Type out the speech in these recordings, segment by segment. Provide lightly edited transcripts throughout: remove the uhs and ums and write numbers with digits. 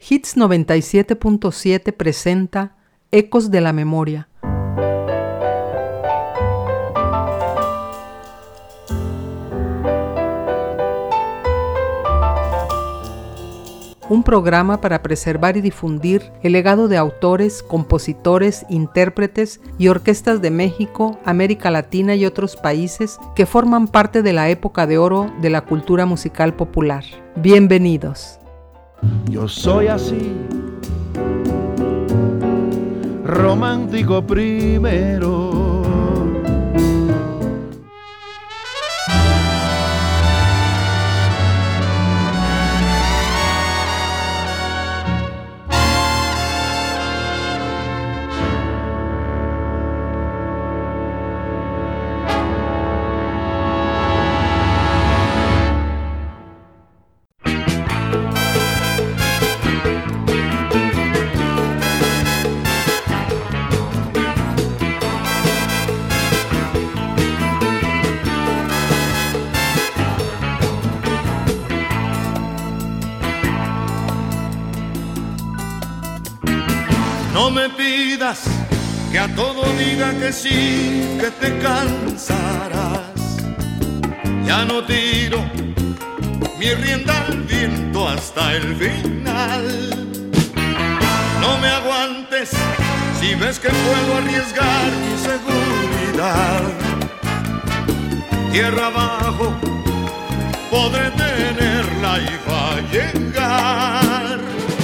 Hits 97.7 presenta Ecos de la Memoria. Un programa para preservar y difundir el legado de autores, compositores, intérpretes y orquestas de México, América Latina y otros países que forman parte de la época de oro de la cultura musical popular. Bienvenidos. Yo soy así, romántico primero. No me pidas que a todo diga que sí, que te cansarás. Ya no tiro mi rienda al viento hasta el final. No me aguantes si ves que puedo arriesgar mi seguridad. Tierra abajo podré tenerla y va a llegar.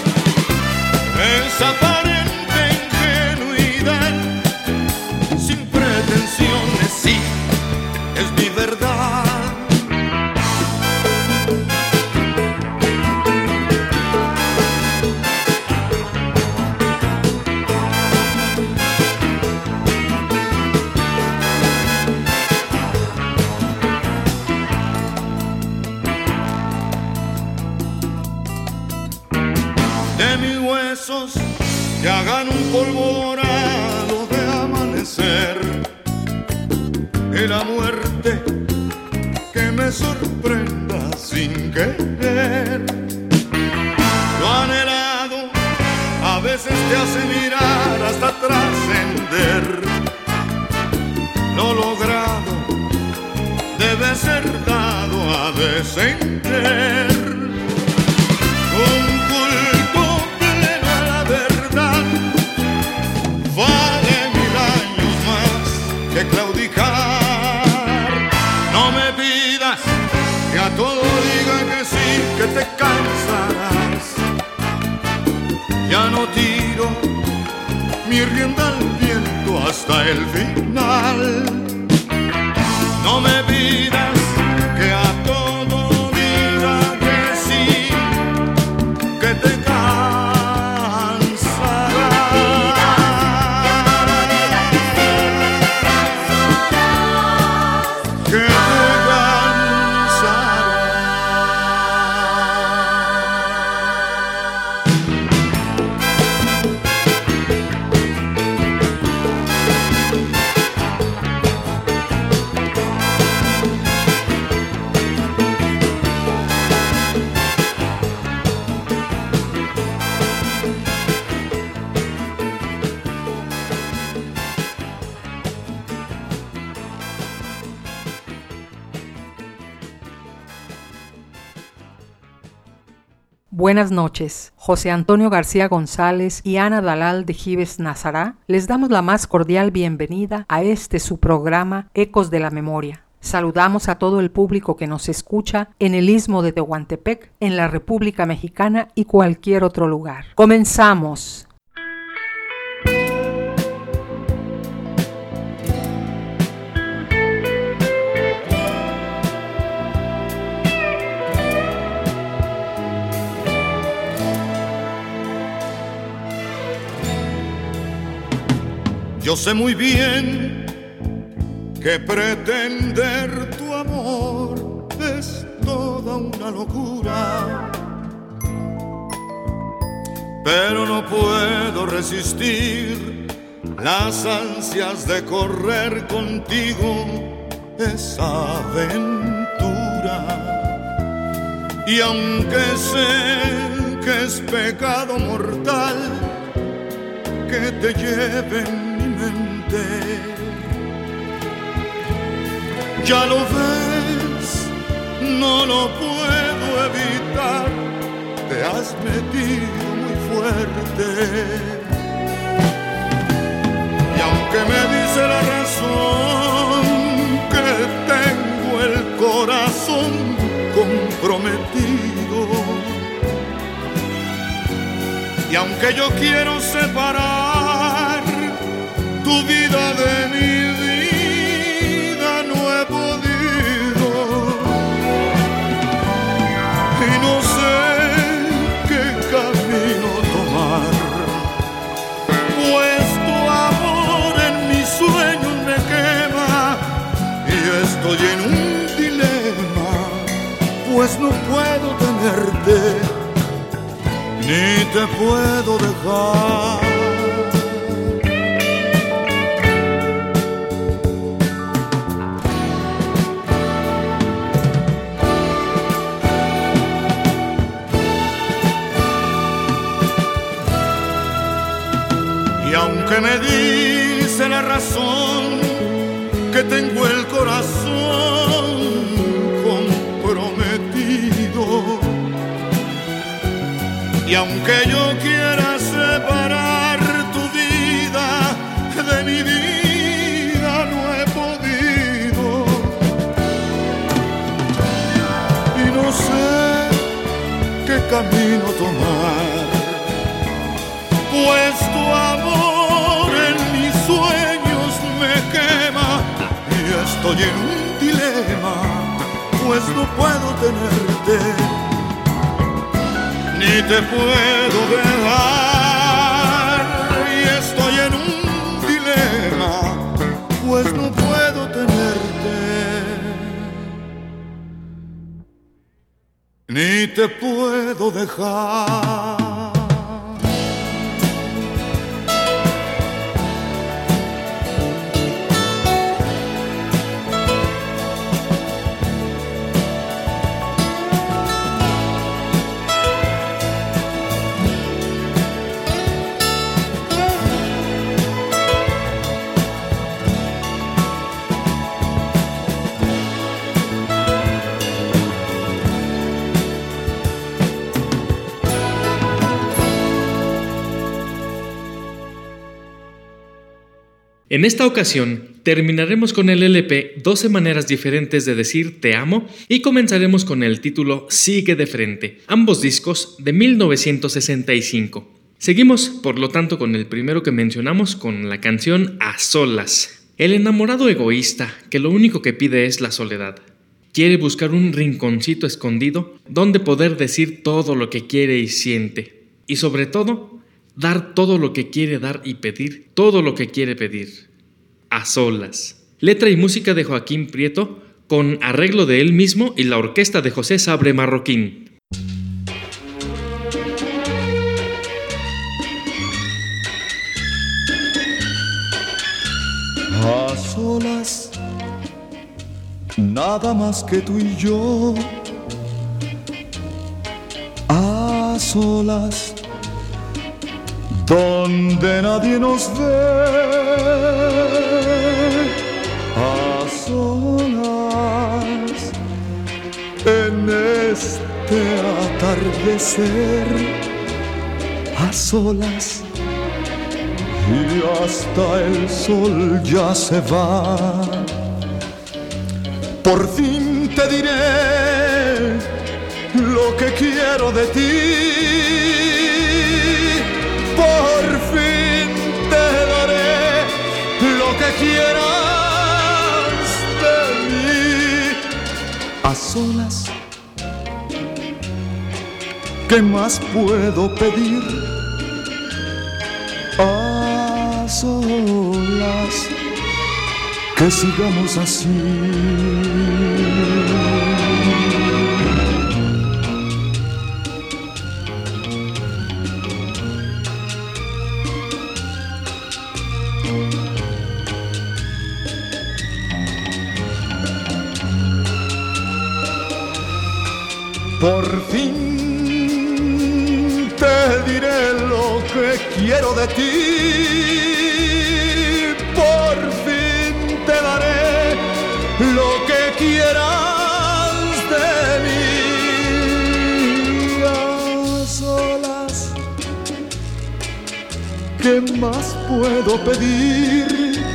Esa aparente ingenuidad, sin pretensiones, sí, es mi verdad. De mis huesos que hagan un polvo dorado de amanecer, que la muerte que me sorprenda sin querer. Lo anhelado a veces te hace mirar hasta trascender. Lo logrado debe ser dado a descender. Un culto pleno a la verdad vale 1000 años más que claudicar. No me pidas que a todo diga que sí, que te cansarás. Ya no tiro mi rienda al viento hasta el final. No me pidas que a todo diga que sí, que te Buenas noches. José Antonio García González y Ana Dalal de Gives Nazará les damos la más cordial bienvenida a su programa Ecos de la Memoria. Saludamos a todo el público que nos escucha en el Istmo de Tehuantepec, en la República Mexicana y cualquier otro lugar. ¡Comenzamos! Yo sé muy bien que pretender tu amor es toda una locura, pero no puedo resistir las ansias de correr contigo esa aventura. Y aunque sé que es pecado mortal que te lleve en mi mente. Ya lo ves, no lo puedo evitar, te has metido muy fuerte. Y aunque me dice la razón que tengo el corazón comprometido, y aunque yo quiero separar tu vida de mi vida, no he podido. Y no sé qué camino tomar, pues tu amor en mis sueños me quema y estoy en un dilema, pues no puedo tenerte ni te puedo dejar. Y aunque me dice la razón que tengo el corazón comprometido, y aunque yo quiera separar tu vida de mi vida, no he podido. Y no sé qué camino tomar, pues tu amor en mis sueños me quema y estoy en un dilema, pues no puedo tenerte ni te puedo dejar. Y estoy en un dilema, pues no puedo tenerte ni te puedo dejar. En esta ocasión, terminaremos con el LP 12 maneras diferentes de decir te amo y comenzaremos con el título Sigue de frente, ambos discos de 1965. Seguimos, por lo tanto, con el primero que mencionamos, con la canción A Solas. El enamorado egoísta, que lo único que pide es la soledad. Quiere buscar un rinconcito escondido donde poder decir todo lo que quiere y siente. Y sobre todo, dar todo lo que quiere dar y pedir todo lo que quiere pedir. A solas. Letra y música de Joaquín Prieto, con arreglo de él mismo y la orquesta de José Sabre Marroquín. A solas, nada más que tú y yo. A solas, donde nadie nos ve. A solas, en este atardecer. A solas, y hasta el sol ya se va. Por fin te diré lo que quiero de ti. Por fin te daré lo que quieras de mí. A solas, ¿qué más puedo pedir? A solas, que sigamos así. Por fin diré lo que quiero de ti. Por fin te daré lo que quieras de mí. A solas, ¿qué más puedo pedir?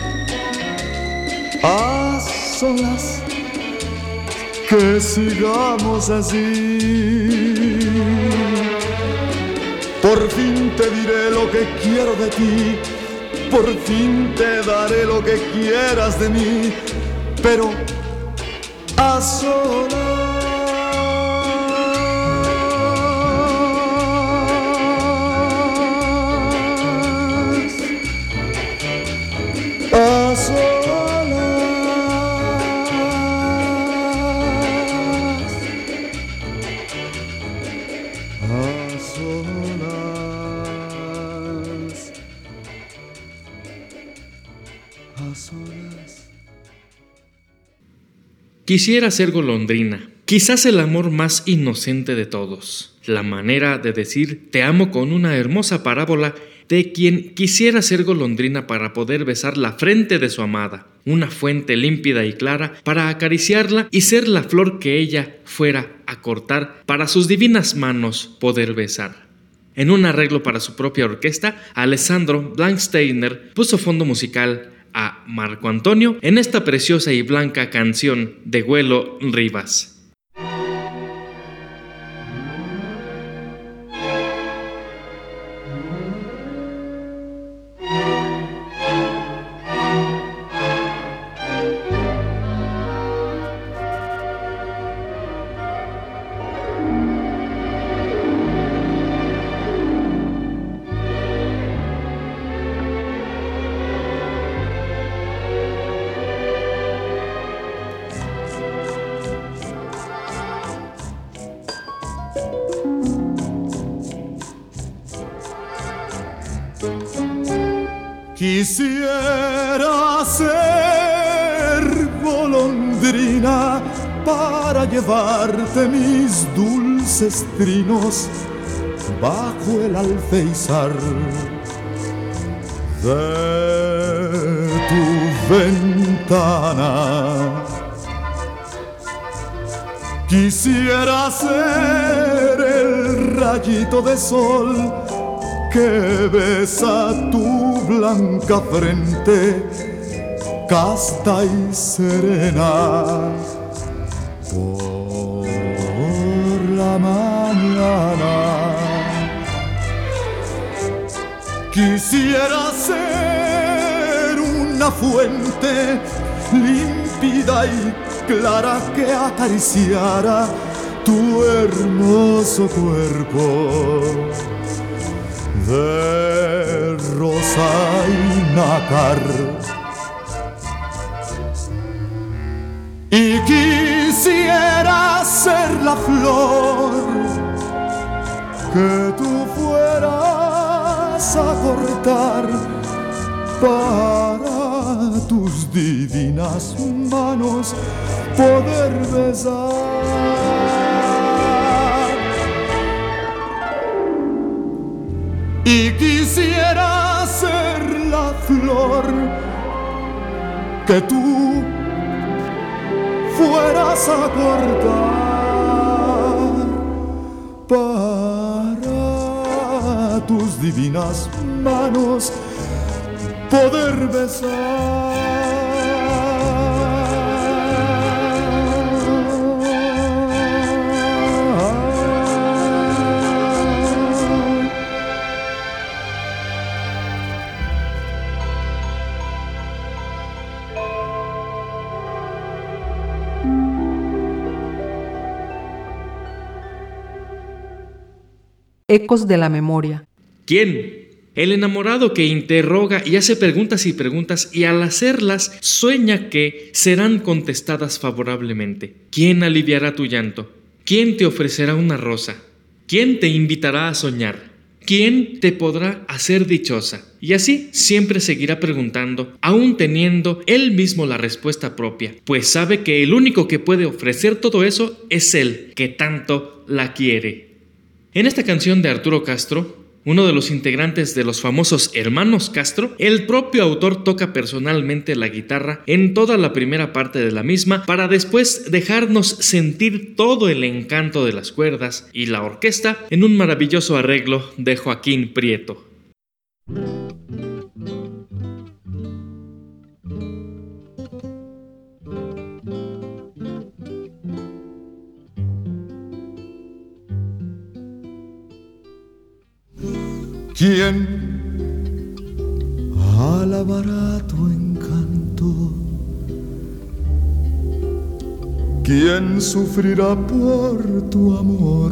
A solas, que sigamos así. Por fin te diré lo que quiero de ti, por fin te daré lo que quieras de mí, pero a solas. A solas. A solas. Quisiera ser golondrina, quizás el amor más inocente de todos. La manera de decir te amo con una hermosa parábola de quien quisiera ser golondrina para poder besar la frente de su amada, una fuente límpida y clara para acariciarla y ser la flor que ella fuera a cortar para sus divinas manos poder besar. En un arreglo para su propia orquesta, Alessandro Blanksteiner puso fondo musical a Marco Antonio en esta preciosa y blanca canción de Güelo Rivas. Quisiera ser golondrina para llevarte mis dulces trinos bajo el alféizar de tu ventana. Quisiera ser el rayito de sol que besa tu blanca frente, casta y serena, por la mañana. Quisiera ser una fuente límpida y clara que acariciara tu hermoso cuerpo de rosa y nácar. Y quisiera ser la flor que tú fueras a cortar para tus divinas manos poder besar. Y quisiera ser la flor que tú fueras a cortar para tus divinas manos poder besar. Ecos de la memoria. ¿Quién? El enamorado que interroga y hace preguntas y al hacerlas sueña que serán contestadas favorablemente. ¿Quién aliviará tu llanto? ¿Quién te ofrecerá una rosa? ¿Quién te invitará a soñar? ¿Quién te podrá hacer dichosa? Y así siempre seguirá preguntando, aún teniendo él mismo la respuesta propia, pues sabe que el único que puede ofrecer todo eso es él, que tanto la quiere. En esta canción de Arturo Castro, uno de los integrantes de los famosos Hermanos Castro, el propio autor toca personalmente la guitarra en toda la primera parte de la misma para después dejarnos sentir todo el encanto de las cuerdas y la orquesta en un maravilloso arreglo de Joaquín Prieto. ¿Quién alabará tu encanto? ¿Quién sufrirá por tu amor?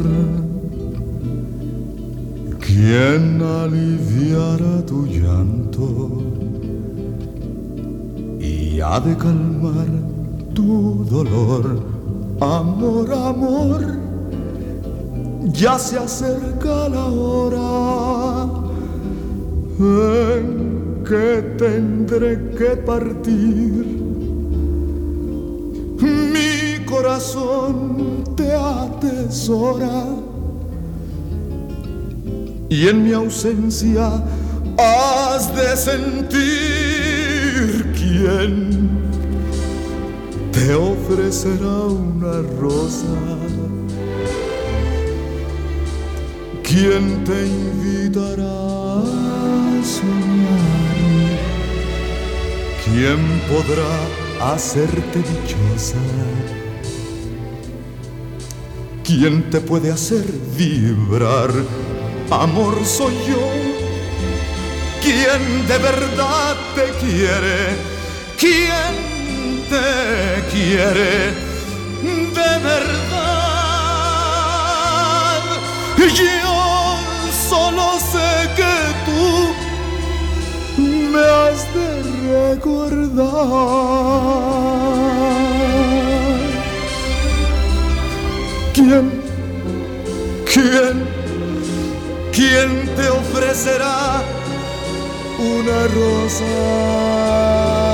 ¿Quién aliviará tu llanto y ha de calmar tu dolor? Amor, amor, ya se acerca la hora en que tendré que partir. Mi corazón te atesora y en mi ausencia has de sentir. ¿Quién te ofrecerá una rosa? ¿Quién te invitará a soñar? ¿Quién podrá hacerte dichosa? ¿Quién te puede hacer vibrar? Amor, soy yo. ¿Quién de verdad te quiere? ¿Quién te quiere de verdad? Yo solo sé que tú me has de recordar. ¿Quién te ofrecerá una rosa?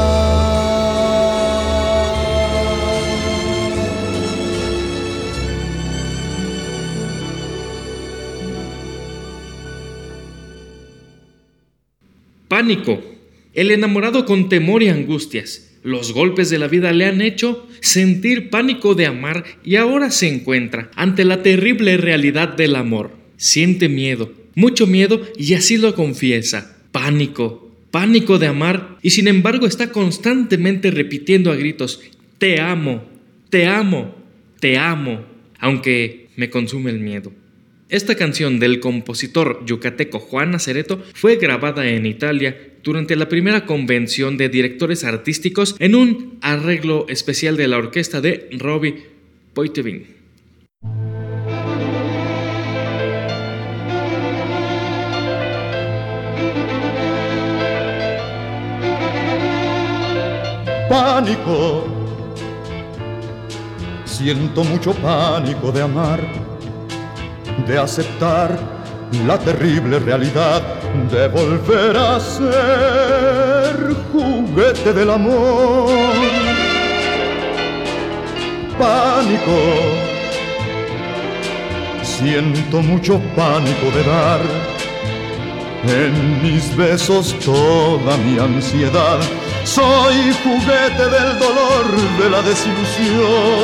Pánico. El enamorado con temor y angustias. Los golpes de la vida le han hecho sentir pánico de amar y ahora se encuentra ante la terrible realidad del amor. Siente miedo, mucho miedo, y así lo confiesa. Pánico, pánico de amar, y sin embargo está constantemente repitiendo a gritos: te amo, te amo, te amo, aunque me consume el miedo. Esta canción del compositor yucateco Juan Acereto fue grabada en Italia durante la primera convención de directores artísticos en un arreglo especial de la orquesta de Robbie Poitevin. Pánico, siento mucho pánico de amar, de aceptar la terrible realidad, de volver a ser juguete del amor. Pánico, siento mucho pánico de dar en mis besos toda mi ansiedad. Soy juguete del dolor, de la desilusión.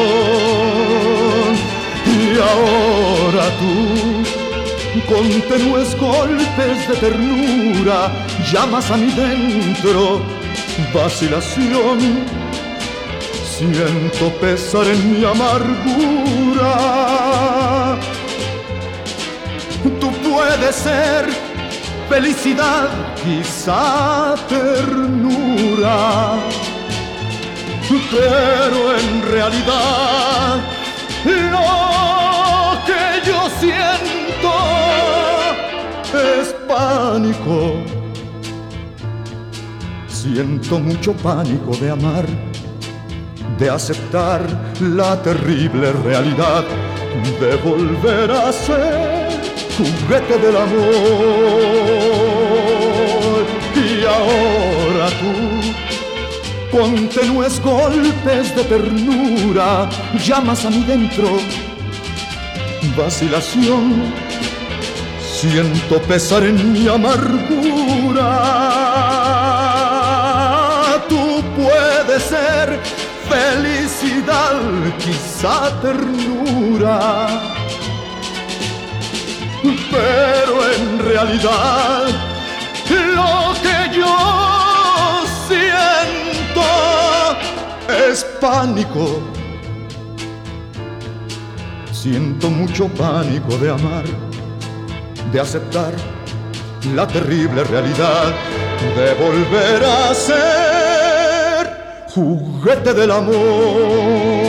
Y ahora tú, con tenues golpes de ternura, llamas a mi dentro vacilación. Siento pesar en mi amargura. Tú puedes ser felicidad, quizá ternura, pero en realidad lo que yo siento es pánico. Siento mucho pánico de amar, de aceptar la terrible realidad, de volver a ser juguete del amor. Y ahora tú, con tenues golpes de ternura, llamas a mi dentro vacilación. siento pesar en mi amargura. Tú puedes ser felicidad, quizá ternura, pero en realidad lo que yo siento es pánico. Siento mucho pánico de amar, de aceptar la terrible realidad, de volver a ser juguete del amor.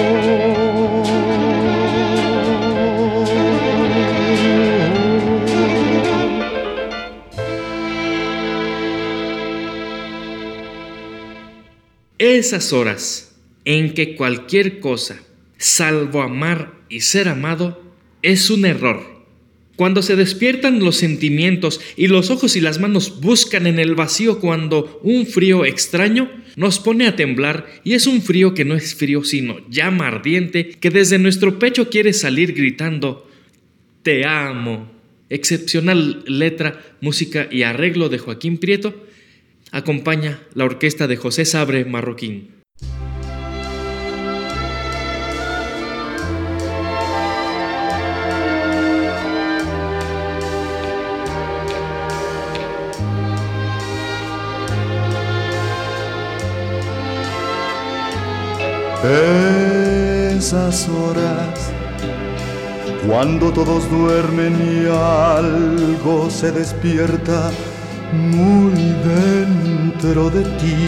Esas horas en que cualquier cosa, salvo amar y ser amado, es un error. Cuando se despiertan los sentimientos y los ojos y las manos buscan en el vacío, cuando un frío extraño nos pone a temblar, y es un frío que no es frío sino llama ardiente que desde nuestro pecho quiere salir gritando «Te amo». Excepcional letra, música y arreglo de Joaquín Prieto. Acompaña la orquesta de José Sabre Marroquín. Esas horas, cuando todos duermen y algo se despierta muy dentro de ti,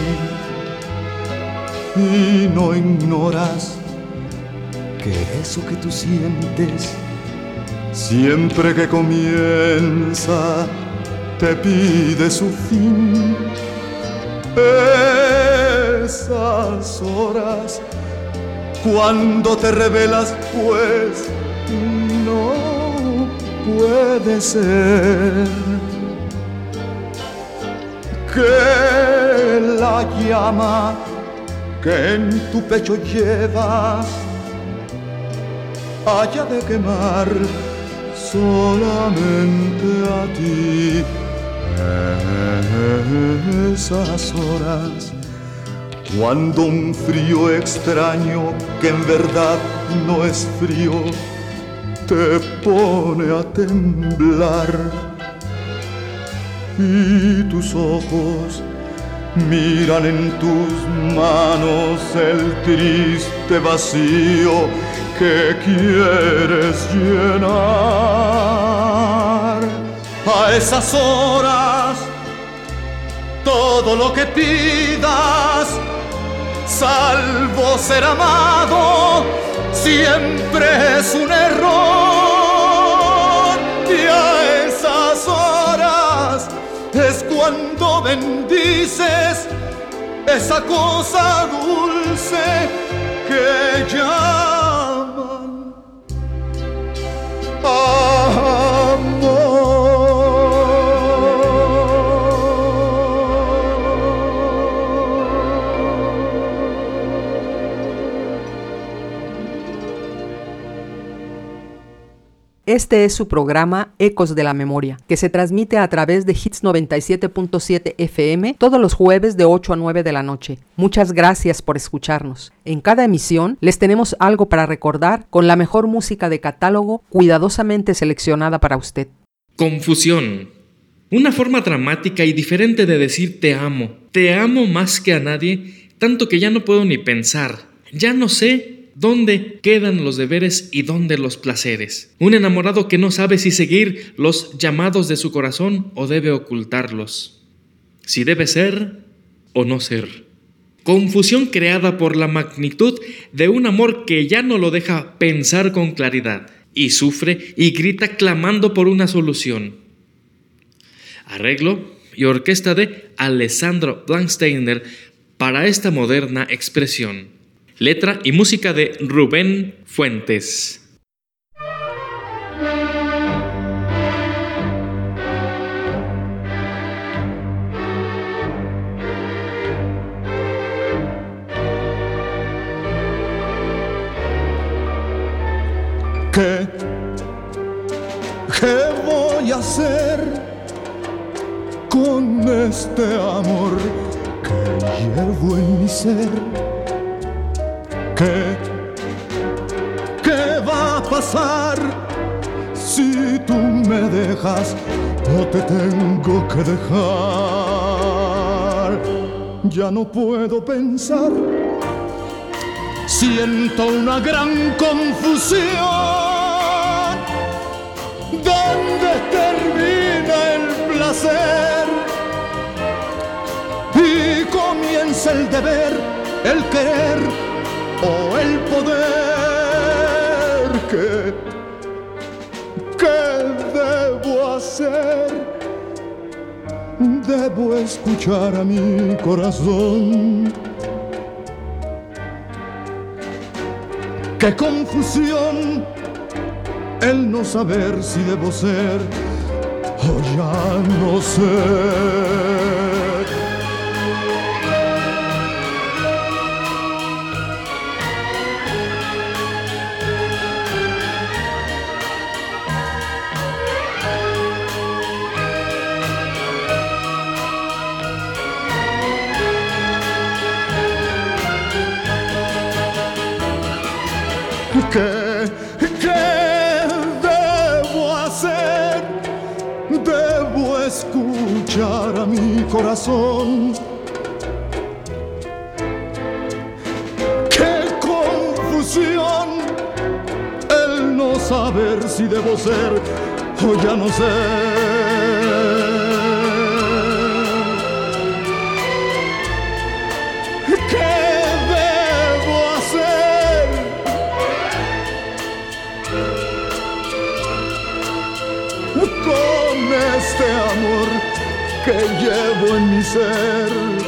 y no ignoras que eso que tú sientes siempre que comienza te pide su fin. Esas horas, cuando te revelas, pues no puede ser que la llama que en tu pecho llevas haya de quemar solamente a ti. Esas horas, cuando un frío extraño que en verdad no es frío te pone a temblar y tus ojos miran en tus manos el triste vacío que quieres llenar. A esas horas, todo lo que pidas, salvo ser amado, siempre es un error. Y a esas horas es cuando bendices esa cosa dulce que llaman amor. Este es su programa Ecos de la Memoria, que se transmite a través de Hits 97.7 FM todos los jueves de 8 a 9 de la noche. Muchas gracias por escucharnos. En cada emisión les tenemos algo para recordar con la mejor música de catálogo cuidadosamente seleccionada para usted. Confusión. Una forma dramática y diferente de decir te amo. Te amo más que a nadie, tanto que ya no puedo ni pensar. Ya no sé ¿dónde quedan los deberes y dónde los placeres? Un enamorado que no sabe si seguir los llamados de su corazón o debe ocultarlos. Si debe ser o no ser. Confusión creada por la magnitud de un amor que ya no lo deja pensar con claridad y sufre y grita clamando por una solución. Arreglo y orquesta de Alessandro Blanksteiner para esta moderna expresión. Letra y música de Rubén Fuentes. ¿Qué voy a hacer con este amor que llevo en mi ser? ¿Qué va a pasar si tú me dejas o te tengo que dejar? Ya no puedo pensar, siento una gran confusión. ¿Dónde termina el placer y comienza el deber, el querer o el poder? ¿Qué debo hacer? Debo escuchar a mi corazón. ¡Qué confusión! El no saber si debo ser o ya no sé. ¿Qué debo hacer? Debo escuchar a mi corazón. ¡Qué confusión! El no saber si debo ser o ya no sé. Este amor que llevo en mi ser.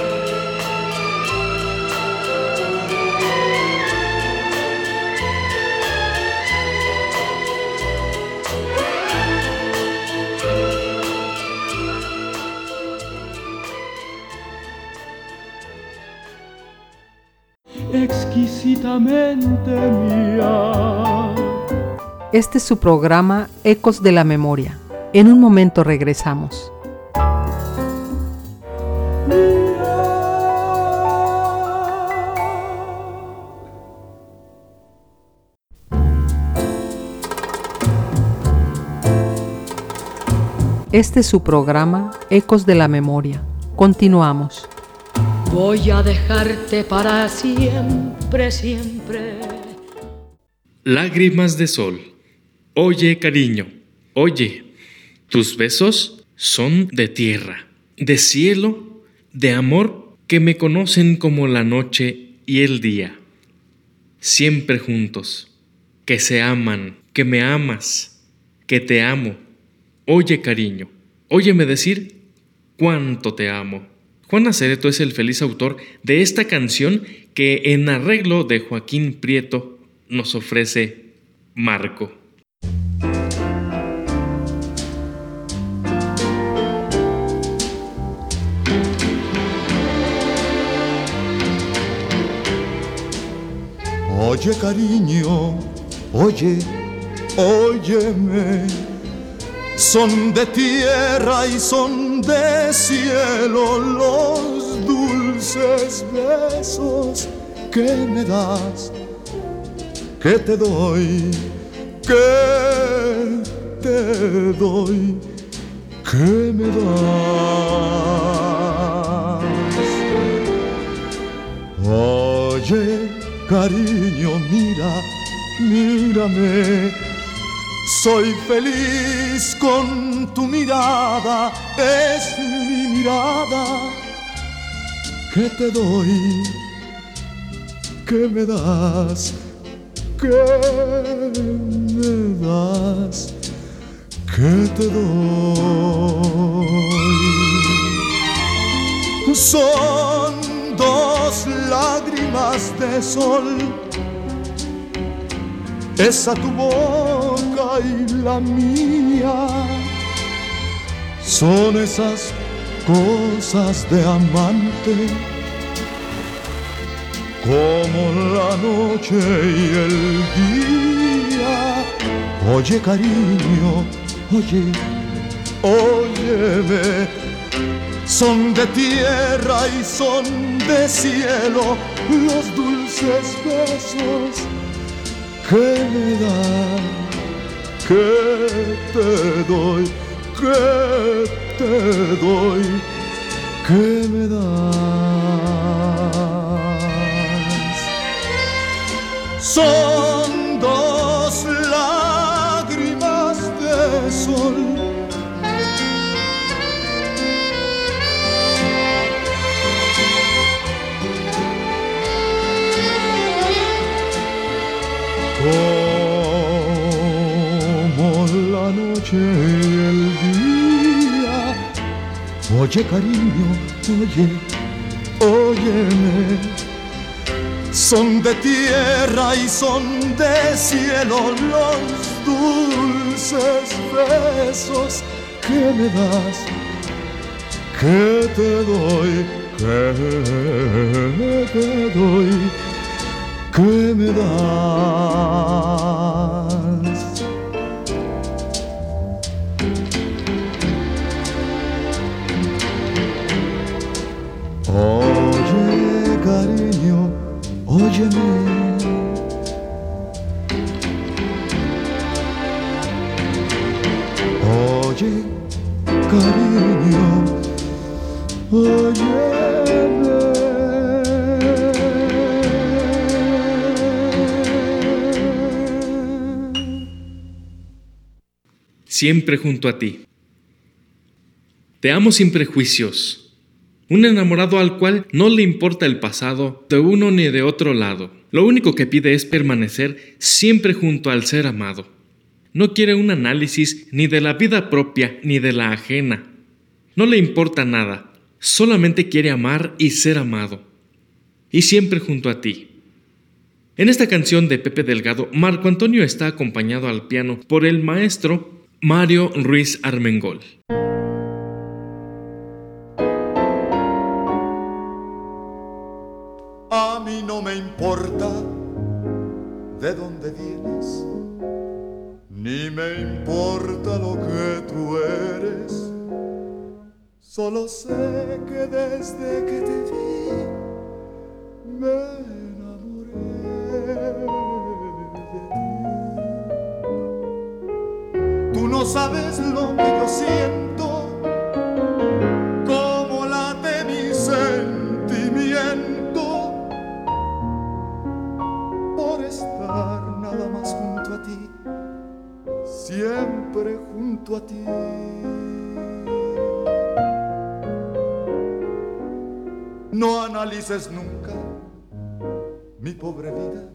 Exquisitamente mía. Este es su programa Ecos de la Memoria. En un momento regresamos. Este es su programa Ecos de la Memoria. Continuamos. Voy a dejarte para siempre, siempre. Lágrimas de sol. Oye, cariño, oye. Tus besos son de tierra, de cielo, de amor que me conocen como la noche y el día. Siempre juntos, que se aman, que me amas, que te amo. Oye, cariño, óyeme decir cuánto te amo. Juan Acereto es el feliz autor de esta canción que en arreglo de Joaquín Prieto nos ofrece Marco. Oye, cariño, oye, óyeme. Son de tierra y son de cielo los dulces besos que me das, que te doy, que te doy, que me das. Oye, cariño, mira, mírame. Soy feliz con tu mirada, es mi mirada. Que te doy, que me das, que me das, que te doy. Son dos lágrimas de sol, esa tu boca y la mía. Son esas cosas de amante, como la noche y el día. Oye, cariño, oye, óyeme, son de tierra y son de cielo los dulces besos que me dan, que te doy, que te doy, que me das. Son dos lágrimas de sol como la noche y el día. Oye, cariño, oye, óyeme, son de tierra y son de cielo los dulces besos que me das, que te doy, que te doy, que me das. Oye, cariño, óyeme, oye, cariño, óyeme. Siempre junto a ti. Te amo sin prejuicios. Un enamorado al cual no le importa el pasado de uno ni de otro lado. Lo único que pide es permanecer siempre junto al ser amado. No quiere un análisis ni de la vida propia ni de la ajena. No le importa nada. Solamente quiere amar y ser amado. Y siempre junto a ti. En esta canción de Pepe Delgado, Marco Antonio está acompañado al piano por el maestro Mario Ruiz Armengol. A mí no me importa de dónde vienes, ni me importa lo que tú eres. Solo sé que desde que te vi me enamoré de ti. Tú no sabes lo que yo siento, cómo late mi sentimiento por estar nada más junto a ti, siempre junto a ti. No analices nunca mi pobre vida,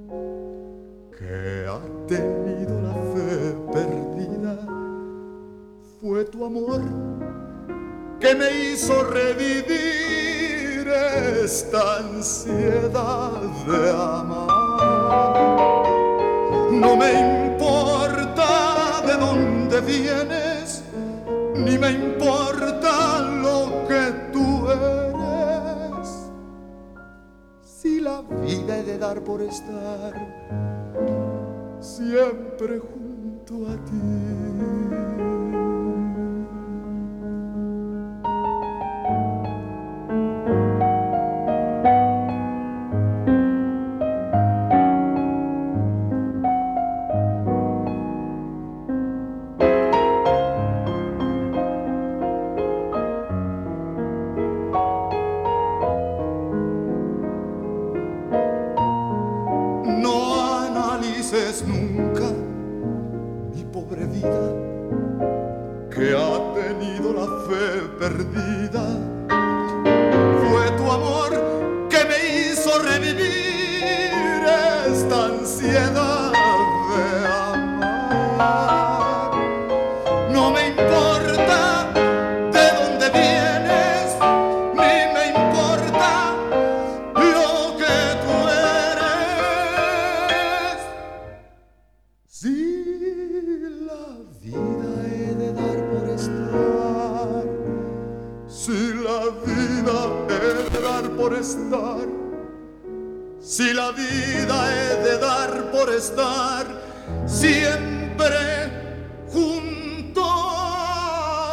que ha tenido la fe perdida. Fue tu amor que me hizo revivir esta ansiedad de amar. No me importa de dónde vienes, ni me importa lo que tú eres. Si la vida he de dar por estar siempre junto a ti. Nunca mi pobre vida, que ha tenido la fe perdida. Fue tu amor que me hizo revivir esta ansiedad de amar. No me importa de dónde vienes, ni me importa lo que tú eres. Si la vida he de dar por estar, si la vida he de dar por estar, si la vida he de dar por estar, siempre junto a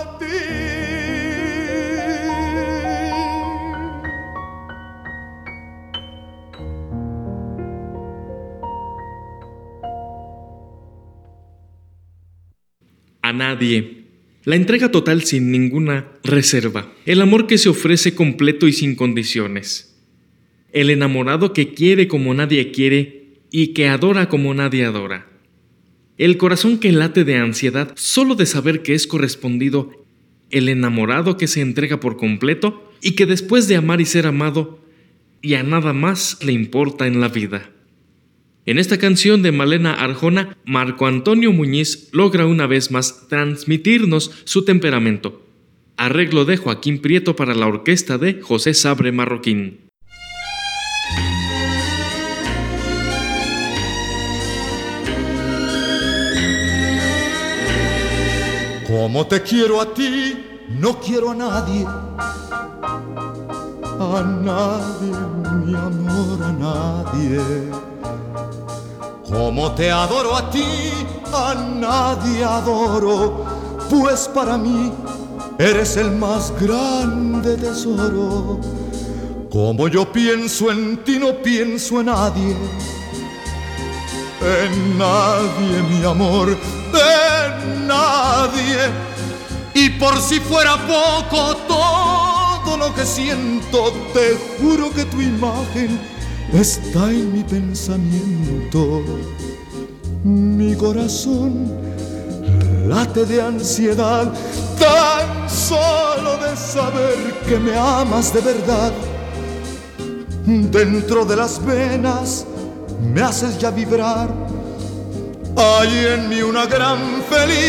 nadie. La entrega total sin ninguna reserva. El amor que se ofrece completo y sin condiciones. El enamorado que quiere como nadie quiere y que adora como nadie adora. El corazón que late de ansiedad solo de saber que es correspondido. El enamorado que se entrega por completo y que después de amar y ser amado, y a nada más le importa en la vida. En esta canción de Malena Arjona, Marco Antonio Muñiz logra una vez más transmitirnos su temperamento. Arreglo de Joaquín Prieto para la orquesta de José Sabre Marroquín. Como te quiero a ti, no quiero a nadie. A nadie, mi amor, a nadie. Como te adoro a ti, a nadie adoro, pues para mí eres el más grande tesoro. Como yo pienso en ti, no pienso en nadie. En nadie, mi amor, en nadie. Y por si fuera poco todo lo que siento, te juro que tu imagen está en mi pensamiento. Mi corazón late de ansiedad, tan solo de saber que me amas de verdad. Dentro de las venas me haces ya vibrar. Hay en mí una gran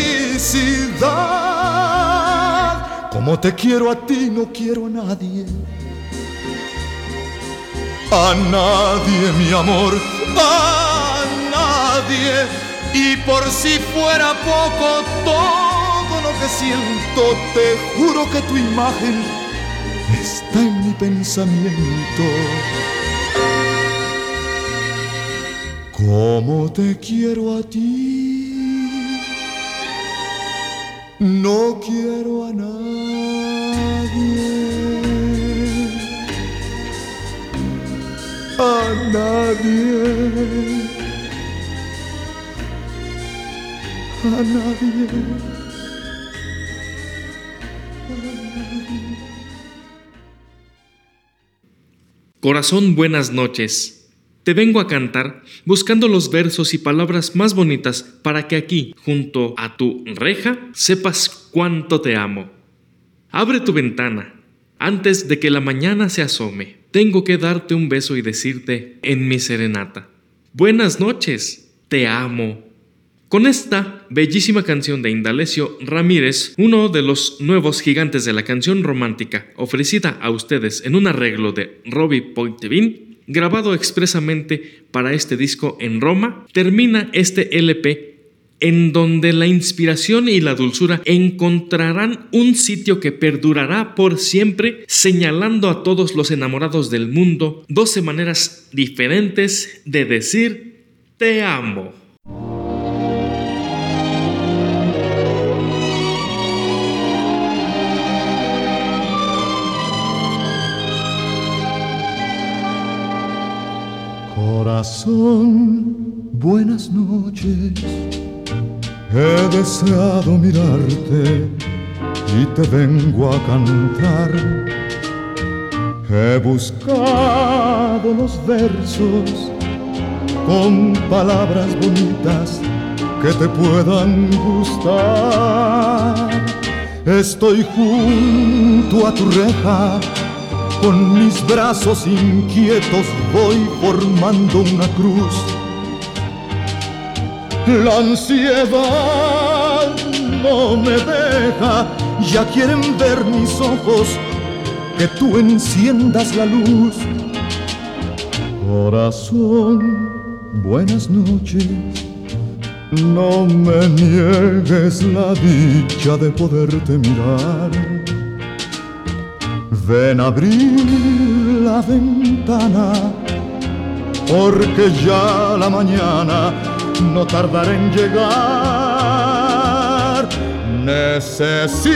felicidad. Como te quiero a ti, no quiero a nadie. A nadie, mi amor, a nadie. Y por si fuera poco todo lo que siento, te juro que tu imagen está en mi pensamiento. Como te quiero a ti, no quiero a nadie. A nadie, a nadie, a nadie. Corazón, buenas noches. Te vengo a cantar buscando los versos y palabras más bonitas para que aquí, junto a tu reja, sepas cuánto te amo. Abre tu ventana antes de que la mañana se asome. Tengo que darte un beso y decirte en mi serenata: buenas noches, te amo. Con esta bellísima canción de Indalecio Ramírez, uno de los nuevos gigantes de la canción romántica, ofrecida a ustedes en un arreglo de Robbie Poitevin, grabado expresamente para este disco en Roma, termina este LP en donde la inspiración y la dulzura encontrarán un sitio que perdurará por siempre, señalando a todos los enamorados del mundo 12 maneras diferentes de decir te amo. Corazón, buenas noches. He deseado mirarte y te vengo a cantar. He buscado los versos con palabras bonitas que te puedan gustar. Estoy junto a tu reja, con mis brazos inquietos voy formando una cruz. La ansiedad no me deja, ya quieren ver mis ojos que tú enciendas la luz. Corazón, buenas noches, no me niegues la dicha de poderte mirar. Ven a abrir la ventana, porque ya la mañana no tardará en llegar. Necesito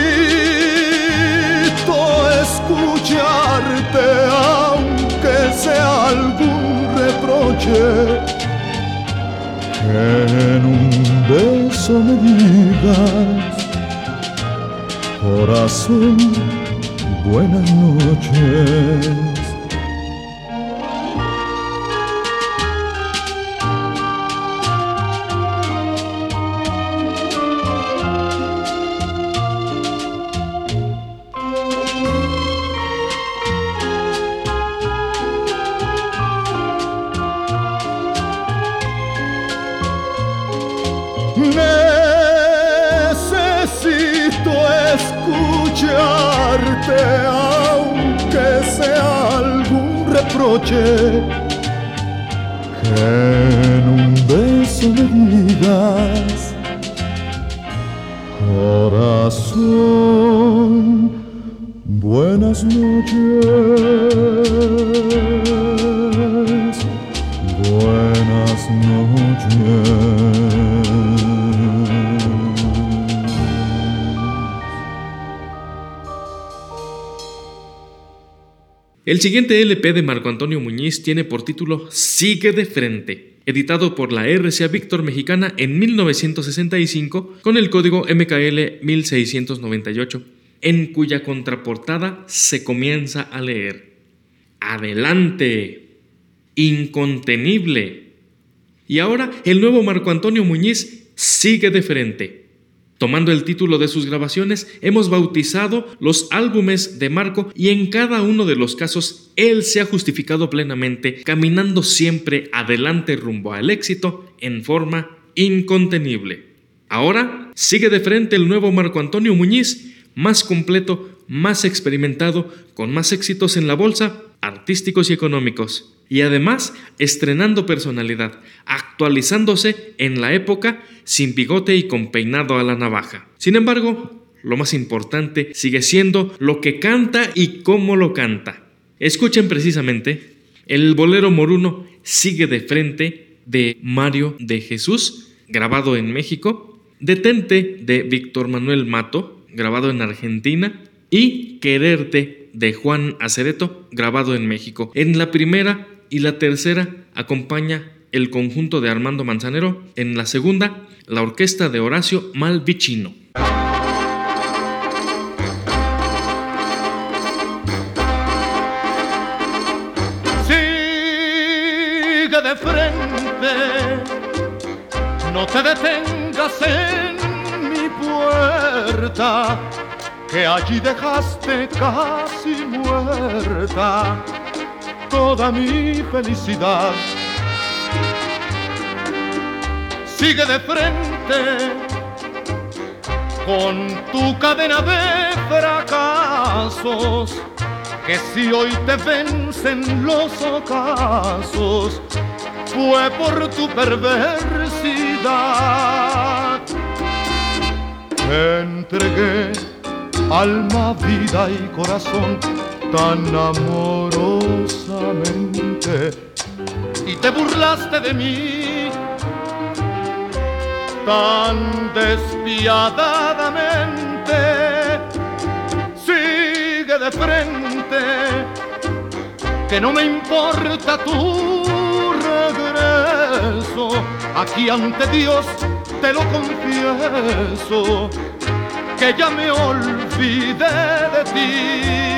escucharte, aunque sea algún reproche, que en un beso me digas Corazón, buenas noches. Necesito escucharte, aunque sea algún reproche, que en un beso me digas, corazón, buenas noches, buenas noches. El siguiente LP de Marco Antonio Muñiz tiene por título Sigue de Frente, editado por la RCA Víctor Mexicana en 1965 con el código MKL 1698, en cuya contraportada se comienza a leer: Adelante, incontenible. Y ahora el nuevo Marco Antonio Muñiz sigue de frente. Tomando el título de sus grabaciones, hemos bautizado los álbumes de Marco y en cada uno de los casos él se ha justificado plenamente, caminando siempre adelante rumbo al éxito en forma incontenible. Ahora sigue de frente el nuevo Marco Antonio Muñiz, más completo, más experimentado, con más éxitos en la bolsa, artísticos y económicos. Y además estrenando personalidad, actualizándose en la época sin bigote y con peinado a la navaja. Sin embargo, lo más importante sigue siendo lo que canta y cómo lo canta. Escuchen precisamente el bolero moruno Sigue de Frente de Mario de Jesús, grabado en México, Detente de Víctor Manuel Mato, grabado en Argentina, y Quererte de Juan Acereto, grabado en México. En la primera y la tercera acompaña el conjunto de Armando Manzanero, en la segunda la orquesta de Horacio Malvicino. Sigue de frente, no te detengas en mi puerta, que allí dejaste casi muerta toda mi felicidad. Sigue de frente con tu cadena de fracasos, que si hoy te vencen los ocasos, fue por tu perversidad. Te entregué alma, vida y corazón tan amorosamente, y te burlaste de mí tan despiadadamente. Sigue de frente, que no me importa tu regreso. Aquí ante Dios te lo confieso, que ya me olvidé de ti.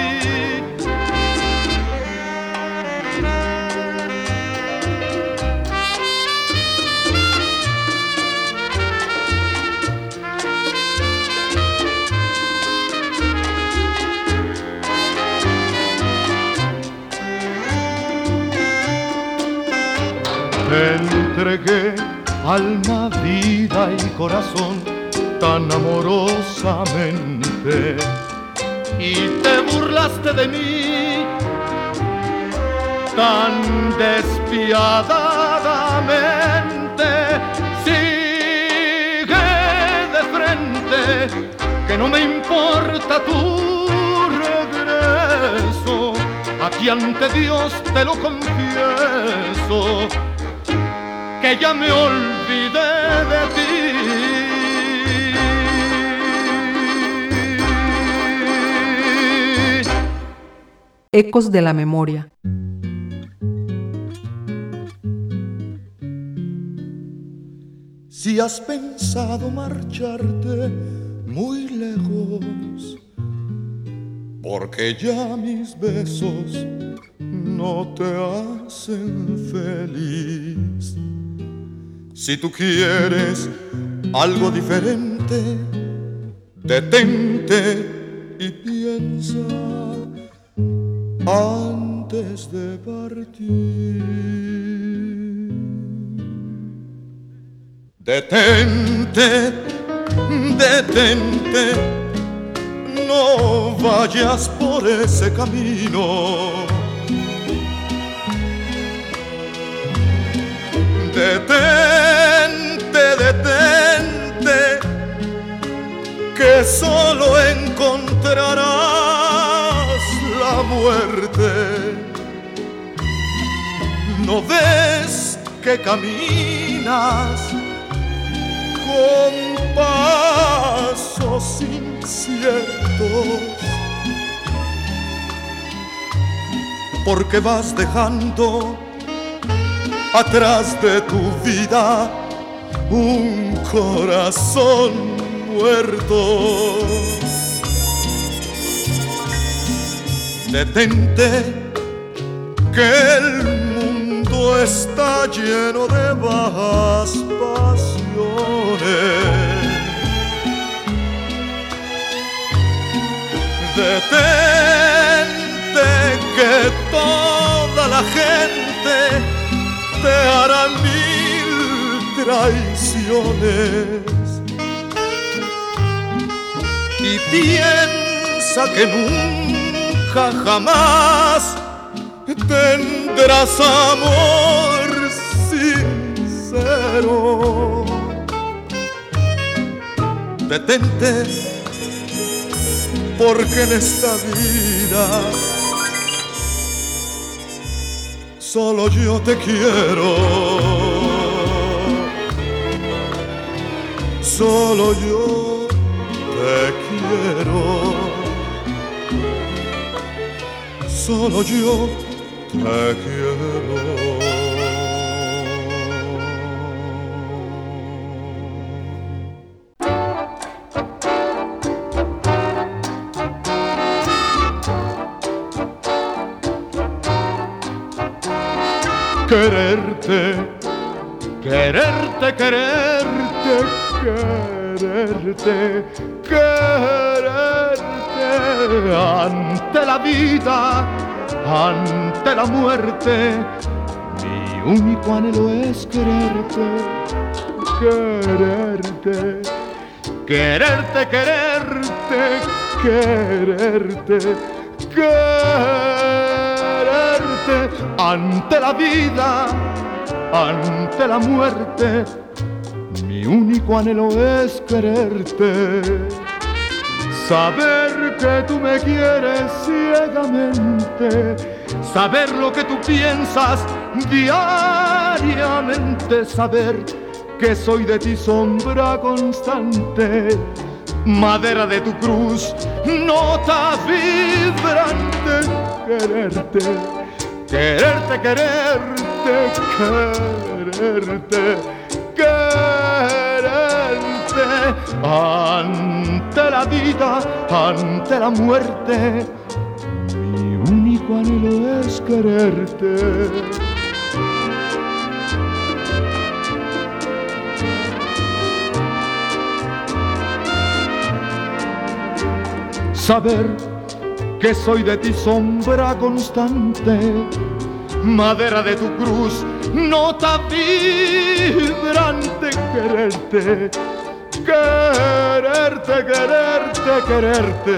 Te entregué alma, vida y corazón tan amorosamente, y te burlaste de mí tan despiadadamente. Sigue de frente, que no me importa tu regreso. Aquí ante Dios te lo confieso, que ya me olvidé de ti. Ecos de la memoria. Si has pensado marcharte muy lejos, porque ya mis besos no te hacen feliz. Si tú quieres algo diferente, detente y piensa antes de partir. Detente, detente, no vayas por ese camino. Detente, detente, que solo encontrarás la muerte. ¿No ves que caminas con pasos inciertos? Porque vas dejando atrás de tu vida un corazón muerto. Detente, que el mundo está lleno de bajas pasiones. Detente, que toda la gente te hará mil traiciones. Y piensa que nunca jamás tendrás amor sincero. Detente, porque en esta vida solo yo te quiero. Solo yo te quiero. Solo yo te quiero. Quererte, quererte, quererte, quererte, quererte ante la vida, ante la muerte. Mi único anhelo es quererte, quererte, quererte, quererte, quererte, quererte ante la vida, ante la muerte. Mi único anhelo es quererte, saber que tú me quieres ciegamente, saber lo que tú piensas diariamente, saber que soy de ti sombra constante, madera de tu cruz, nota vibrante. Quererte, quererte, quererte, quererte, quererte ante la vida, ante la muerte. Mi único anhelo es quererte. Saber que soy de ti sombra constante, madera de tu cruz, nota vibrante. Quererte, quererte, quererte, quererte,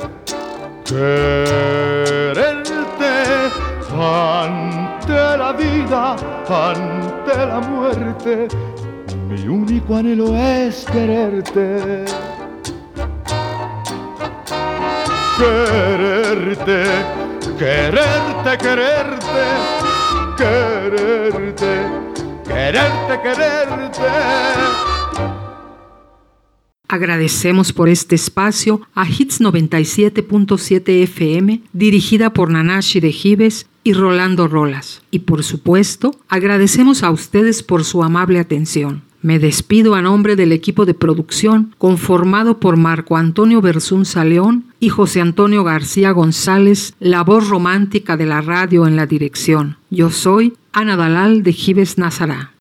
quererte ante la vida, ante la muerte. Mi único anhelo es quererte. Quererte, quererte, quererte, quererte, quererte, quererte. Agradecemos por este espacio a Hits 97.7 FM, dirigida por Nanashi de Gives y Rolando Rolas. Y por supuesto, agradecemos a ustedes por su amable atención. Me despido a nombre del equipo de producción conformado por Marco Antonio Bersunza León y José Antonio García González, la voz romántica de la radio en la dirección. Yo soy Ana Dalal de Gives Nazará.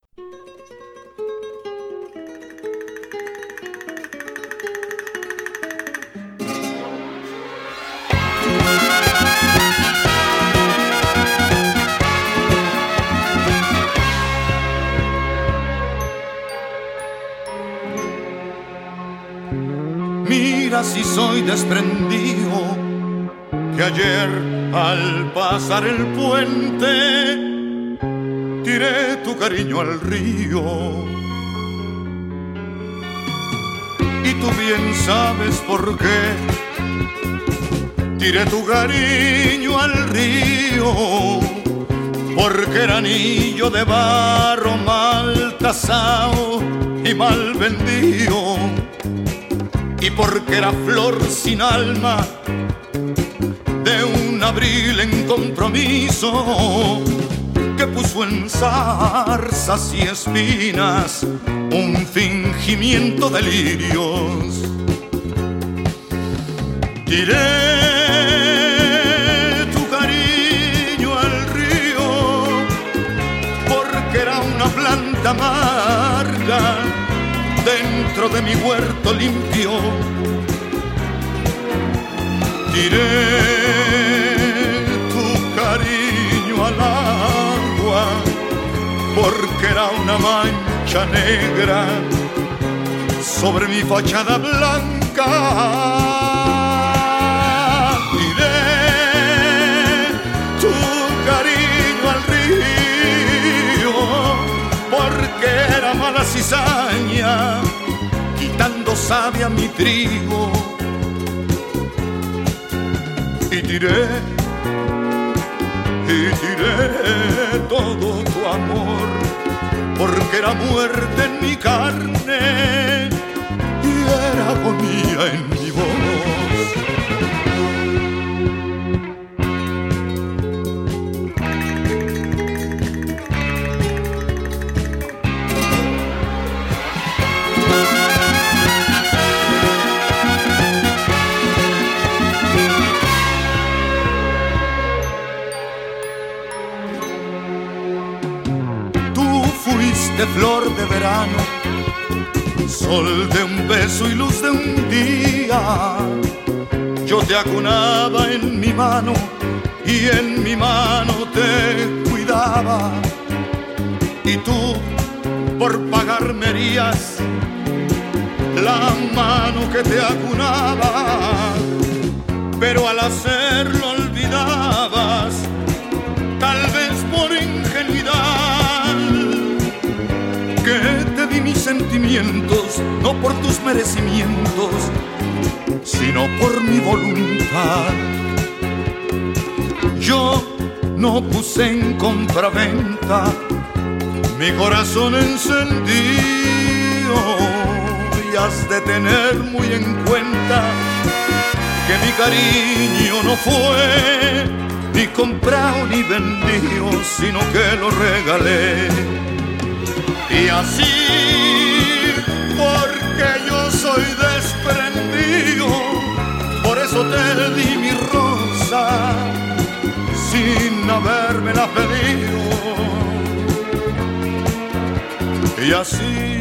Mira si soy desprendido, que ayer al pasar el puente tiré tu cariño al río. Y tú bien sabes por qué tiré tu cariño al río, porque era anillo de barro mal tasao y mal vendido, y porque era flor sin alma de un abril en compromiso, que puso en zarzas y espinas un fingimiento de lirios. Tiré tu cariño al río porque era una planta amarga dentro de mi huerto limpio. Tiré tu cariño al agua porque era una mancha negra sobre mi fachada blanca. Tiré tu cariño al río porque era mala cizaña quitando savia a mi trigo. Y tiré todo tu amor porque era muerte en mi carne y era agonía en mi voz. De flor de verano, sol de un beso y luz de un día. Yo te acunaba en mi mano y en mi mano te cuidaba. Y tú, por pagarme herías la mano que te acunaba, pero al hacerlo olvidabas, tal vez por ingenuidad, que te di mis sentimientos, no por tus merecimientos, sino por mi voluntad. Yo no puse en compraventa mi corazón encendido, y has de tener muy en cuenta que mi cariño no fue ni comprado ni vendido, sino que lo regalé. Y así, porque yo soy desprendido, por eso te di mi rosa sin habérmela pedido. Y así,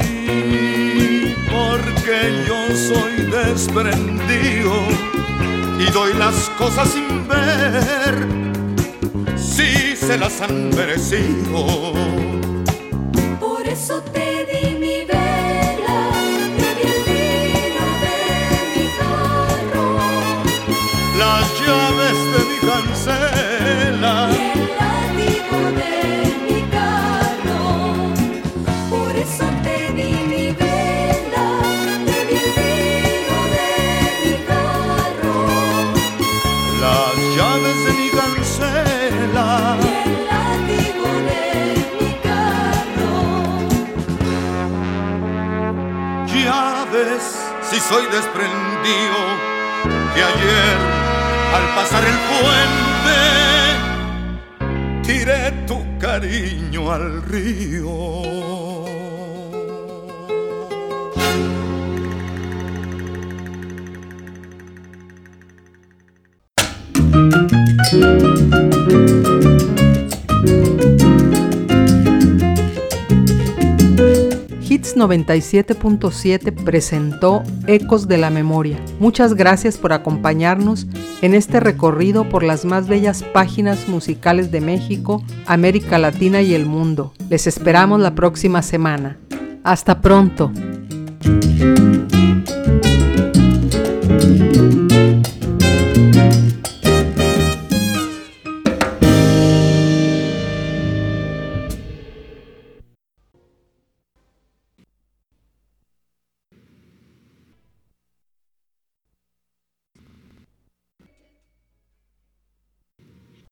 porque yo soy desprendido y doy las cosas sin ver si se las han merecido. Por eso te di mi vela, te di el vino de mi carro, las llaves de mi cancela y el látigo de mi carro. Por eso te di mi vela, te di el vino de mi carro, las llaves de mi cancela y el látigo de mi carro. Ya ves si soy desprendido, que ayer al pasar el puente tiré tu cariño al río. Hits 97.7 presentó Ecos de la Memoria. Muchas gracias por acompañarnos en este recorrido por las más bellas páginas musicales de México, América Latina y el mundo. Les esperamos la próxima semana. Hasta pronto.